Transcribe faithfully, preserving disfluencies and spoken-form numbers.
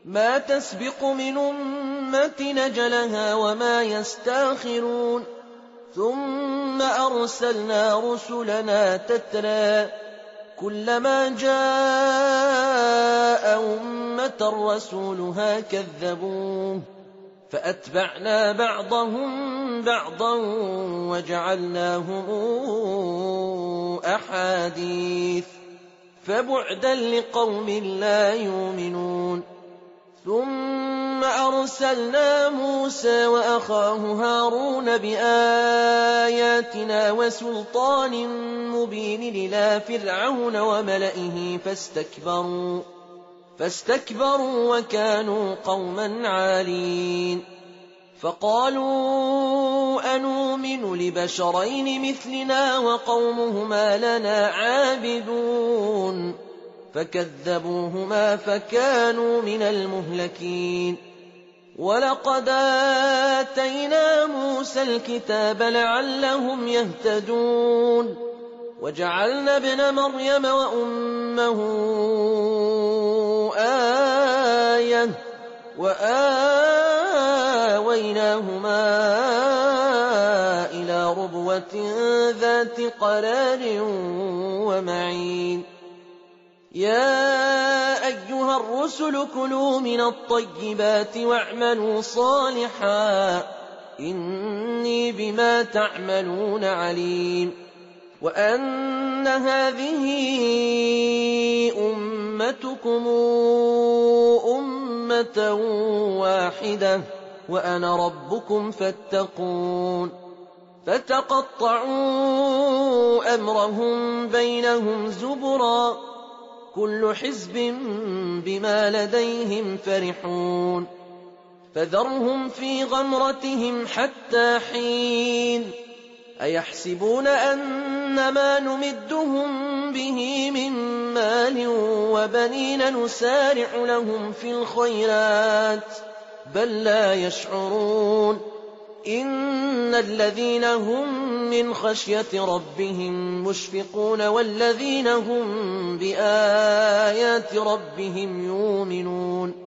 ما تسبق من أمة نجلها وما يستاخرون ثم أرسلنا رسلنا تترى كلما جاء أمة رسولها كذبوه فأتبعنا بعضهم بعضا وجعلناهم أحاديث فبعدا لقوم لا يؤمنون ثم أرسلنا موسى وأخاه هارون بآياتنا وسلطان مبين إلى فرعون وملئه فاستكبروا فاستكبروا وكانوا قوما عالين فقالوا أنؤمن لبشرين مثلنا وقومهما لنا عابدون فكذبوهما فكانوا من المهلكين ولقد آتينا موسى الكتاب لعلهم يهتدون وجعلنا ابن مريم وأمه آية وآويناهما إلى ربوة ذات قرار ومعين يا أيها الرسل كلوا من الطيبات واعملوا صالحا إني بما تعملون عليم وأن هذه أمتكم أمة واحدة وأنا ربكم فاتقون فتقطعوا أمرهم بينهم زبرا كل حزب بما لديهم فرحون فذرهم في غمرتهم حتى حين أيحسبون أن ما نمدهم به من مال وبنين نسارع لهم في الخيرات بل لا يشعرون إن الذين هم من خشية ربهم مشفقون والذين هم بآيات ربهم يؤمنون